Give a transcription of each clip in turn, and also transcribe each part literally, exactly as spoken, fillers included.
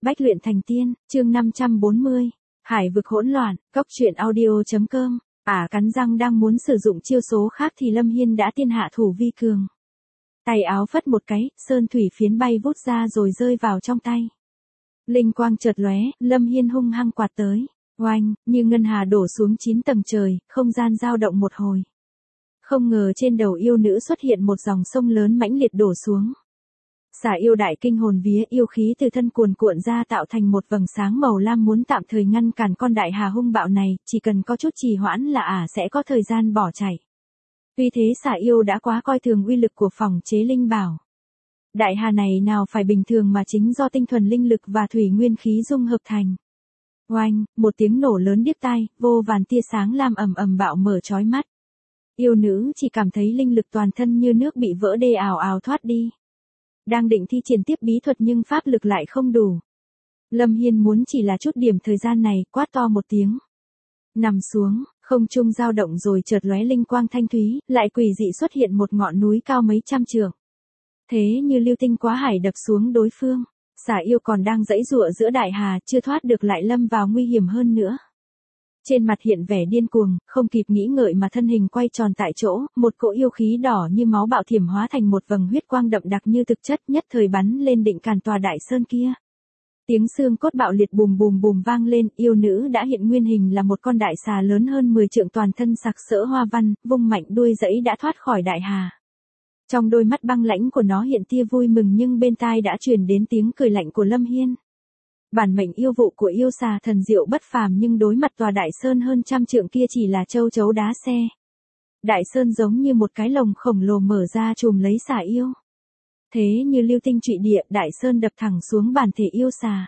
Bách luyện thành tiên, chương năm trăm bốn mươi. Hải vực hỗn loạn, cốc truyện audio.com. Ả cắn răng đang muốn sử dụng chiêu số khác thì Lâm Hiên đã tiên hạ thủ vi cường. Tay áo phất một cái, sơn thủy phiến bay vút ra rồi rơi vào trong tay. Linh quang chợt lóe, Lâm Hiên hung hăng quạt tới. Oanh, như ngân hà đổ xuống chín tầng trời, không gian dao động một hồi. Không ngờ trên đầu yêu nữ xuất hiện một dòng sông lớn mãnh liệt đổ xuống. Xà yêu đại kinh hồn vía, yêu khí từ thân cuồn cuộn ra tạo thành một vầng sáng màu lam muốn tạm thời ngăn cản con đại hà hung bạo này, chỉ cần có chút trì hoãn là ả sẽ có thời gian bỏ chạy. Tuy thế xà yêu đã quá coi thường uy lực của phòng chế linh bảo. Đại hà này nào phải bình thường mà chính do tinh thuần linh lực và thủy nguyên khí dung hợp thành. Oanh, một tiếng nổ lớn điếc tai, vô vàn tia sáng lam ầm ầm bạo mở chói mắt. Yêu nữ chỉ cảm thấy linh lực toàn thân như nước bị vỡ đê ào ào thoát đi. Đang định thi triển tiếp bí thuật nhưng pháp lực lại không đủ. Lâm Hiên muốn chỉ là chút điểm thời gian này, quát to một tiếng. Nằm xuống, không trung dao động rồi chợt lóe linh quang thanh thúy, lại quỷ dị xuất hiện một ngọn núi cao mấy trăm trượng. Thế như lưu tinh quá hải đập xuống đối phương, xà yêu còn đang giãy giụa giữa đại hà, chưa thoát được lại lâm vào nguy hiểm hơn nữa. Trên mặt hiện vẻ điên cuồng, không kịp nghĩ ngợi mà thân hình quay tròn tại chỗ, một cỗ yêu khí đỏ như máu bạo thiểm hóa thành một vầng huyết quang đậm đặc như thực chất, nhất thời bắn lên định càn tòa đại sơn kia. Tiếng xương cốt bạo liệt bùm bùm bùm vang lên, yêu nữ đã hiện nguyên hình là một con đại xà lớn hơn mười trượng, toàn thân sặc sỡ hoa văn, vung mạnh đuôi giẫy đã thoát khỏi đại hà. Trong đôi mắt băng lãnh của nó hiện tia vui mừng nhưng bên tai đã truyền đến tiếng cười lạnh của Lâm Hiên. Bản mệnh yêu vụ của yêu xà thần diệu bất phàm nhưng đối mặt tòa đại sơn hơn trăm trượng kia chỉ là châu chấu đá xe. Đại sơn giống như một cái lồng khổng lồ mở ra trùm lấy xà yêu. Thế như lưu tinh trụy địa, đại sơn đập thẳng xuống bản thể yêu xà.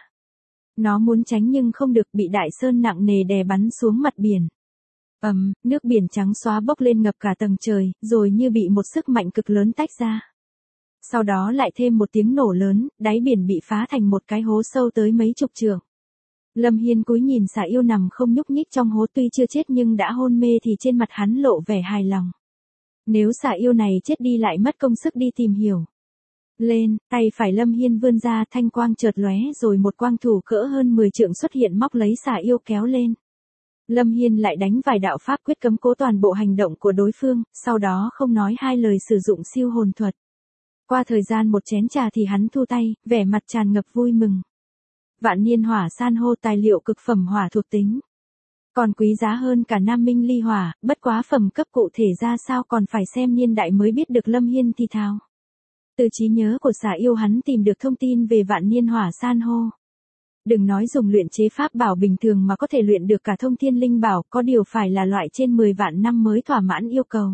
Nó muốn tránh nhưng không được, bị đại sơn nặng nề đè bắn xuống mặt biển. Ầm, um, nước biển trắng xóa bốc lên ngập cả tầng trời, rồi như bị một sức mạnh cực lớn tách ra. Sau đó lại thêm một tiếng nổ lớn, đáy biển bị phá thành một cái hố sâu tới mấy chục trượng. Lâm Hiên cúi nhìn xà yêu nằm không nhúc nhích trong hố, tuy chưa chết nhưng đã hôn mê thì trên mặt hắn lộ vẻ hài lòng. Nếu xà yêu này chết đi lại mất công sức đi tìm hiểu. Lên, tay phải Lâm Hiên vươn ra, thanh quang chợt lóe rồi một quang thủ cỡ hơn mười trượng xuất hiện móc lấy xà yêu kéo lên. Lâm Hiên lại đánh vài đạo pháp quyết cấm cố toàn bộ hành động của đối phương, sau đó không nói hai lời sử dụng siêu hồn thuật. Qua thời gian một chén trà thì hắn thu tay, vẻ mặt tràn ngập vui mừng. Vạn niên hỏa san hô, tài liệu cực phẩm hỏa thuộc tính. Còn quý giá hơn cả nam minh ly hỏa, bất quá phẩm cấp cụ thể ra sao còn phải xem niên đại mới biết được. Lâm Hiên thì thào. Từ trí nhớ của xà yêu hắn tìm được thông tin về vạn niên hỏa san hô. Đừng nói dùng luyện chế pháp bảo bình thường mà có thể luyện được cả thông thiên linh bảo, có điều phải là loại trên mười vạn năm mới thỏa mãn yêu cầu.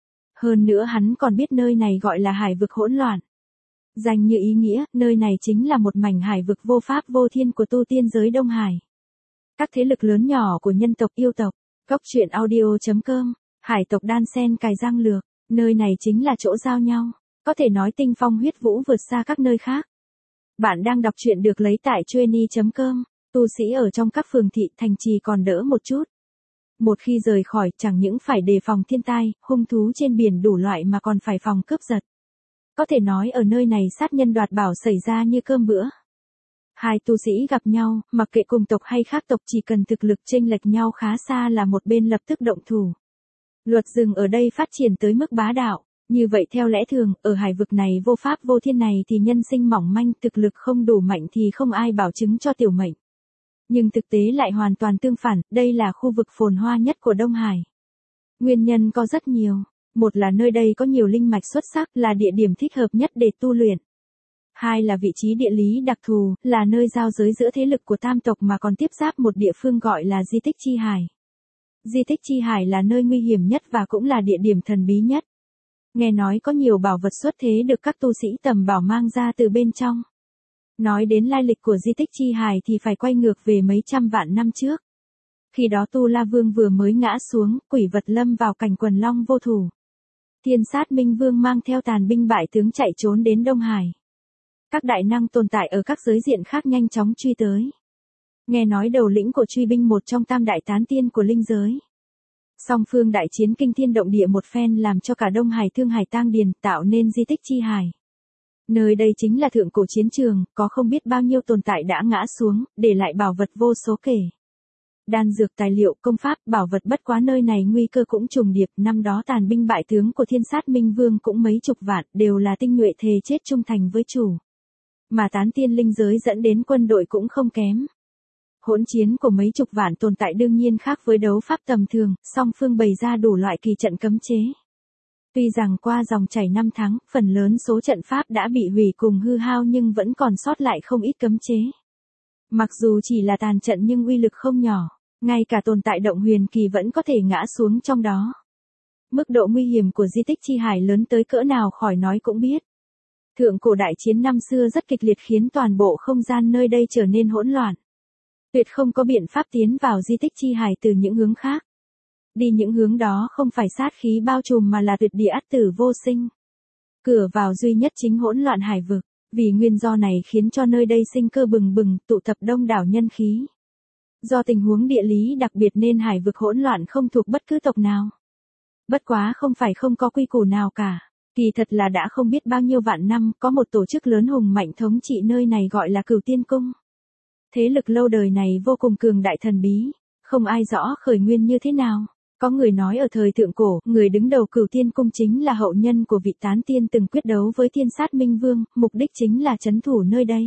Hơn nữa hắn còn biết nơi này gọi là hải vực hỗn loạn. Danh như ý nghĩa, nơi này chính là một mảnh hải vực vô pháp vô thiên của tu tiên giới Đông Hải. Các thế lực lớn nhỏ của nhân tộc yêu tộc, cốc truyện audio.com, hải tộc đan sen cài răng lược, nơi này chính là chỗ giao nhau, có thể nói tinh phong huyết vũ vượt xa các nơi khác. Bạn đang đọc truyện được lấy tại chueny chấm com, tu sĩ ở trong các phường thị thành trì còn đỡ một chút. Một khi rời khỏi, chẳng những phải đề phòng thiên tai, hung thú trên biển đủ loại mà còn phải phòng cướp giật. Có thể nói ở nơi này sát nhân đoạt bảo xảy ra như cơm bữa. Hai tu sĩ gặp nhau, mặc kệ cùng tộc hay khác tộc, chỉ cần thực lực chênh lệch nhau khá xa là một bên lập tức động thủ. Luật rừng ở đây phát triển tới mức bá đạo. Như vậy theo lẽ thường, ở hải vực này vô pháp vô thiên này thì nhân sinh mỏng manh, thực lực không đủ mạnh thì không ai bảo chứng cho tiểu mệnh. Nhưng thực tế lại hoàn toàn tương phản, đây là khu vực phồn hoa nhất của Đông Hải. Nguyên nhân có rất nhiều. Một là nơi đây có nhiều linh mạch xuất sắc, là địa điểm thích hợp nhất để tu luyện. Hai là vị trí địa lý đặc thù, là nơi giao giới giữa thế lực của tam tộc mà còn tiếp giáp một địa phương gọi là di tích chi hải. Di tích chi hải là nơi nguy hiểm nhất và cũng là địa điểm thần bí nhất. Nghe nói có nhiều bảo vật xuất thế được các tu sĩ tầm bảo mang ra từ bên trong. Nói đến lai lịch của di tích chi hải thì phải quay ngược về mấy trăm vạn năm trước. Khi đó Tu La Vương vừa mới ngã xuống, quỷ vật lâm vào cảnh quần long vô thủ. Thiên sát Minh Vương mang theo tàn binh bại tướng chạy trốn đến Đông Hải. Các đại năng tồn tại ở các giới diện khác nhanh chóng truy tới. Nghe nói đầu lĩnh của truy binh một trong tam đại tán tiên của linh giới. Song phương đại chiến kinh thiên động địa một phen làm cho cả Đông Hải Thương Hải tang điền, tạo nên di tích chi hải. Nơi đây chính là thượng cổ chiến trường, có không biết bao nhiêu tồn tại đã ngã xuống, để lại bảo vật vô số kể. Đan dược tài liệu, công pháp, bảo vật bất quá nơi này nguy cơ cũng trùng điệp, năm đó tàn binh bại tướng của Thiên Sát Minh Vương cũng mấy chục vạn, đều là tinh nhuệ thề chết trung thành với chủ. Mà tán tiên linh giới dẫn đến quân đội cũng không kém. Hỗn chiến của mấy chục vạn tồn tại đương nhiên khác với đấu pháp tầm thường, song phương bày ra đủ loại kỳ trận cấm chế. Tuy rằng qua dòng chảy năm tháng, phần lớn số trận pháp đã bị hủy cùng hư hao nhưng vẫn còn sót lại không ít cấm chế. Mặc dù chỉ là tàn trận nhưng uy lực không nhỏ, ngay cả tồn tại động huyền kỳ vẫn có thể ngã xuống trong đó. Mức độ nguy hiểm của di tích chi hải lớn tới cỡ nào khỏi nói cũng biết. Thượng cổ đại chiến năm xưa rất kịch liệt khiến toàn bộ không gian nơi đây trở nên hỗn loạn. Tuyệt không có biện pháp tiến vào di tích chi hải từ những hướng khác. Đi những hướng đó không phải sát khí bao trùm mà là tuyệt địa ắt tử vô sinh. Cửa vào duy nhất chính hỗn loạn hải vực, vì nguyên do này khiến cho nơi đây sinh cơ bừng bừng, tụ tập đông đảo nhân khí. Do tình huống địa lý đặc biệt nên hải vực hỗn loạn không thuộc bất cứ tộc nào. Bất quá không phải không có quy củ nào cả, kỳ thật là đã không biết bao nhiêu vạn năm có một tổ chức lớn hùng mạnh thống trị nơi này gọi là Cửu Tiên Cung. Thế lực lâu đời này vô cùng cường đại thần bí, không ai rõ khởi nguyên như thế nào. Có người nói ở thời thượng cổ, người đứng đầu Cửu Tiên Cung chính là hậu nhân của vị tán tiên từng quyết đấu với Thiên Sát Minh Vương, mục đích chính là trấn thủ nơi đây.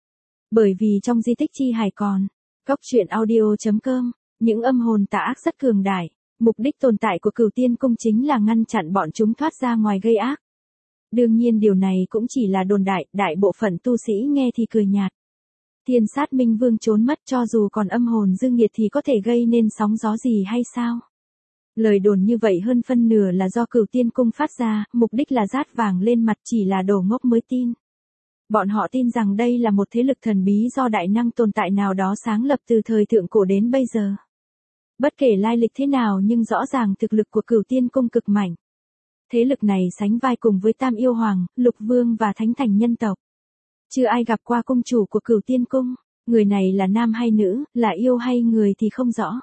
Bởi vì trong di tích chi hải còn, Cốc truyện audio chấm com, những âm hồn tà ác rất cường đại, mục đích tồn tại của Cửu Tiên Cung chính là ngăn chặn bọn chúng thoát ra ngoài gây ác. Đương nhiên điều này cũng chỉ là đồn đại, đại bộ phận tu sĩ nghe thì cười nhạt. Thiên Sát Minh Vương trốn mất cho dù còn âm hồn dư nghiệt thì có thể gây nên sóng gió gì hay sao? Lời đồn như vậy hơn phân nửa là do Cửu Tiên Cung phát ra, mục đích là rát vàng lên mặt, chỉ là đồ ngốc mới tin. Bọn họ tin rằng đây là một thế lực thần bí do đại năng tồn tại nào đó sáng lập từ thời thượng cổ đến bây giờ. Bất kể lai lịch thế nào nhưng rõ ràng thực lực của Cửu Tiên Cung cực mạnh. Thế lực này sánh vai cùng với Tam Yêu Hoàng, Lục Vương và Thánh Thành nhân tộc. Chưa ai gặp qua cung chủ của Cửu Tiên Cung, người này là nam hay nữ, là yêu hay người thì không rõ.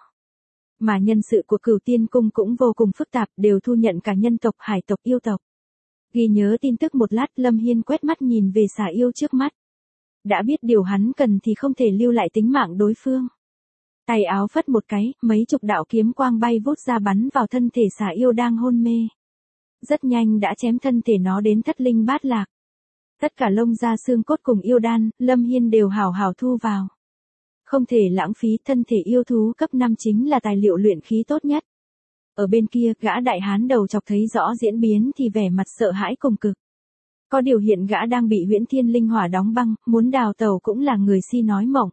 Mà nhân sự của Cửu Tiên Cung cũng vô cùng phức tạp, đều thu nhận cả nhân tộc, hải tộc, yêu tộc. Ghi nhớ tin tức một lát, Lâm Hiên quét mắt nhìn về xà yêu trước mắt. Đã biết điều hắn cần thì không thể lưu lại tính mạng đối phương. Tay áo phất một cái, mấy chục đạo kiếm quang bay vút ra bắn vào thân thể xà yêu đang hôn mê. Rất nhanh đã chém thân thể nó đến thất linh bát lạc. Tất cả lông da xương cốt cùng yêu đan, Lâm Hiên đều hào hào thu vào. Không thể lãng phí, thân thể yêu thú cấp năm chính là tài liệu luyện khí tốt nhất. Ở bên kia, gã đại hán đầu chọc thấy rõ diễn biến thì vẻ mặt sợ hãi cùng cực. Có điều hiện gã đang bị Huyễn Thiên Linh Hỏa đóng băng, muốn đào tẩu cũng là người si nói mộng.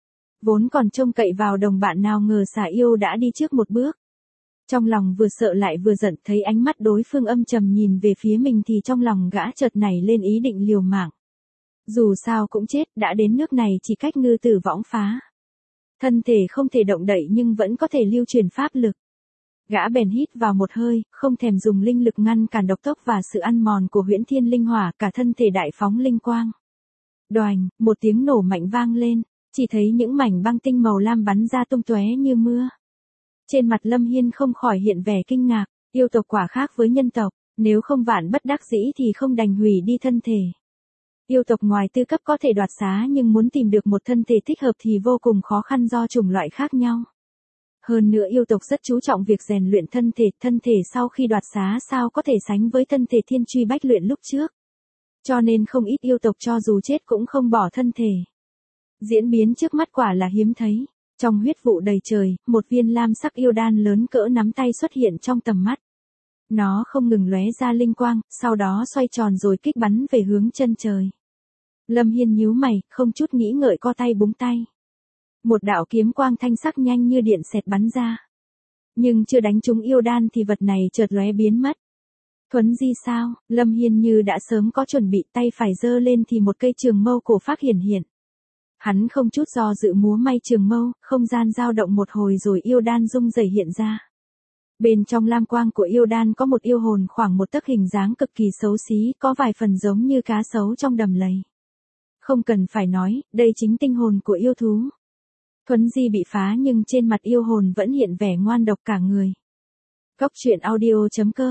Vốn còn trông cậy vào đồng bạn nào ngờ xà yêu đã đi trước một bước. Trong lòng vừa sợ lại vừa giận, thấy ánh mắt đối phương âm trầm nhìn về phía mình thì trong lòng gã chợt nảy lên ý định liều mạng. Dù sao cũng chết, đã đến nước này chỉ cách ngư tử võng phá. Thân thể không thể động đậy nhưng vẫn có thể lưu truyền pháp lực. Gã bèn hít vào một hơi, không thèm dùng linh lực ngăn cản độc tốc và sự ăn mòn của Huyễn Thiên Linh Hỏa, cả thân thể đại phóng linh quang. Đoành, một tiếng nổ mạnh vang lên, chỉ thấy những mảnh băng tinh màu lam bắn ra tung tóe như mưa. Trên mặt Lâm Hiên không khỏi hiện vẻ kinh ngạc, yêu tộc quả khác với nhân tộc, nếu không vạn bất đắc dĩ thì không đành hủy đi thân thể. Yêu tộc ngoài tư cấp có thể đoạt xá nhưng muốn tìm được một thân thể thích hợp thì vô cùng khó khăn do chủng loại khác nhau. Hơn nữa yêu tộc rất chú trọng việc rèn luyện thân thể, thân thể sau khi đoạt xá sao có thể sánh với thân thể thiên truy bách luyện lúc trước. Cho nên không ít yêu tộc cho dù chết cũng không bỏ thân thể. Diễn biến trước mắt quả là hiếm thấy. Trong huyết vụ đầy trời, một viên lam sắc yêu đan lớn cỡ nắm tay xuất hiện trong tầm mắt. Nó không ngừng lóe ra linh quang, sau đó xoay tròn rồi kích bắn về hướng chân trời. Lâm Hiên nhíu mày, không chút nghĩ ngợi co tay búng tay. Một đạo kiếm quang thanh sắc nhanh như điện xẹt bắn ra. Nhưng chưa đánh trúng yêu đan thì vật này chợt lóe biến mất. Thuấn di sao, Lâm Hiên như đã sớm có chuẩn bị, tay phải giơ lên thì một cây trường mâu cổ phác hiển hiện. Hắn không chút do dự múa may trường mâu, không gian dao động một hồi rồi yêu đan rung rẩy hiện ra. Bên trong lam quang của yêu đan có một yêu hồn khoảng một tấc, hình dáng cực kỳ xấu xí, có vài phần giống như cá sấu trong đầm lầy. Không cần phải nói, đây chính tinh hồn của yêu thú. Thuấn di bị phá nhưng trên mặt yêu hồn vẫn hiện vẻ ngoan độc cả người. Cốc truyện audio chấm com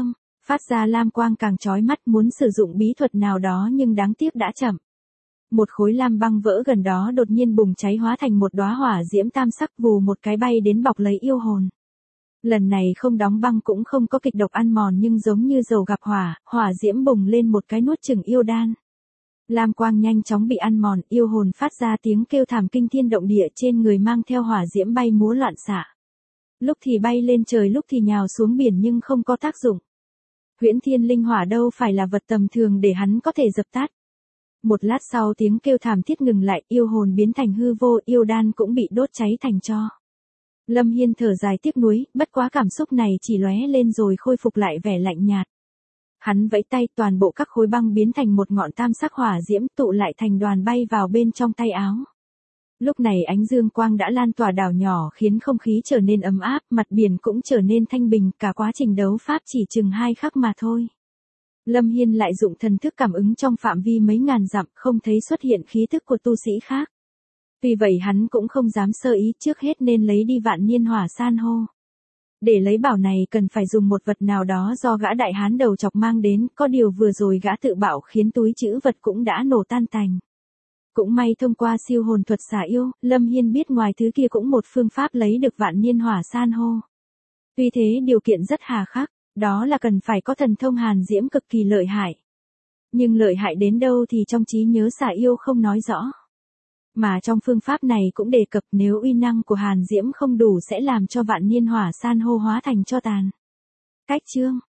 Phát ra lam quang càng chói mắt, muốn sử dụng bí thuật nào đó nhưng đáng tiếc đã chậm. Một khối lam băng vỡ gần đó đột nhiên bùng cháy hóa thành một đóa hỏa diễm tam sắc vù một cái bay đến bọc lấy yêu hồn. Lần này không đóng băng cũng không có kịch độc ăn mòn nhưng giống như dầu gặp hỏa, hỏa diễm bùng lên một cái nuốt chửng yêu đan. Lam quang nhanh chóng bị ăn mòn, yêu hồn phát ra tiếng kêu thảm kinh thiên động địa, trên người mang theo hỏa diễm bay múa loạn xạ. Lúc thì bay lên trời lúc thì nhào xuống biển nhưng không có tác dụng. Huyễn thiên linh hỏa đâu phải là vật tầm thường để hắn có thể dập tắt. Một lát sau tiếng kêu thảm thiết ngừng lại, yêu hồn biến thành hư vô, yêu đan cũng bị đốt cháy thành tro. Lâm Hiên thở dài tiếc nuối, bất quá cảm xúc này chỉ lóe lên rồi khôi phục lại vẻ lạnh nhạt. Hắn vẫy tay, toàn bộ các khối băng biến thành một ngọn tam sắc hỏa diễm tụ lại thành đoàn bay vào bên trong tay áo. Lúc này ánh dương quang đã lan tỏa đảo nhỏ khiến không khí trở nên ấm áp, mặt biển cũng trở nên thanh bình, cả quá trình đấu pháp chỉ chừng hai khắc mà thôi. Lâm Hiên lại dụng thần thức cảm ứng trong phạm vi mấy ngàn dặm, không thấy xuất hiện khí thức của tu sĩ khác. Vì vậy hắn cũng không dám sơ ý, trước hết nên lấy đi vạn niên hỏa san hô. Để lấy bảo này cần phải dùng một vật nào đó do gã đại hán đầu chọc mang đến, có điều vừa rồi gã tự bảo khiến túi trữ vật cũng đã nổ tan tành. Cũng may thông qua siêu hồn thuật xả yêu, Lâm Hiên biết ngoài thứ kia cũng một phương pháp lấy được vạn niên hỏa san hô. Tuy thế điều kiện rất hà khắc, đó là cần phải có thần thông hàn diễm cực kỳ lợi hại. Nhưng lợi hại đến đâu thì trong trí nhớ xả yêu không nói rõ. Mà trong phương pháp này cũng đề cập nếu uy năng của hàn diễm không đủ sẽ làm cho vạn niên hỏa san hô hóa thành tro tàn. Cách chương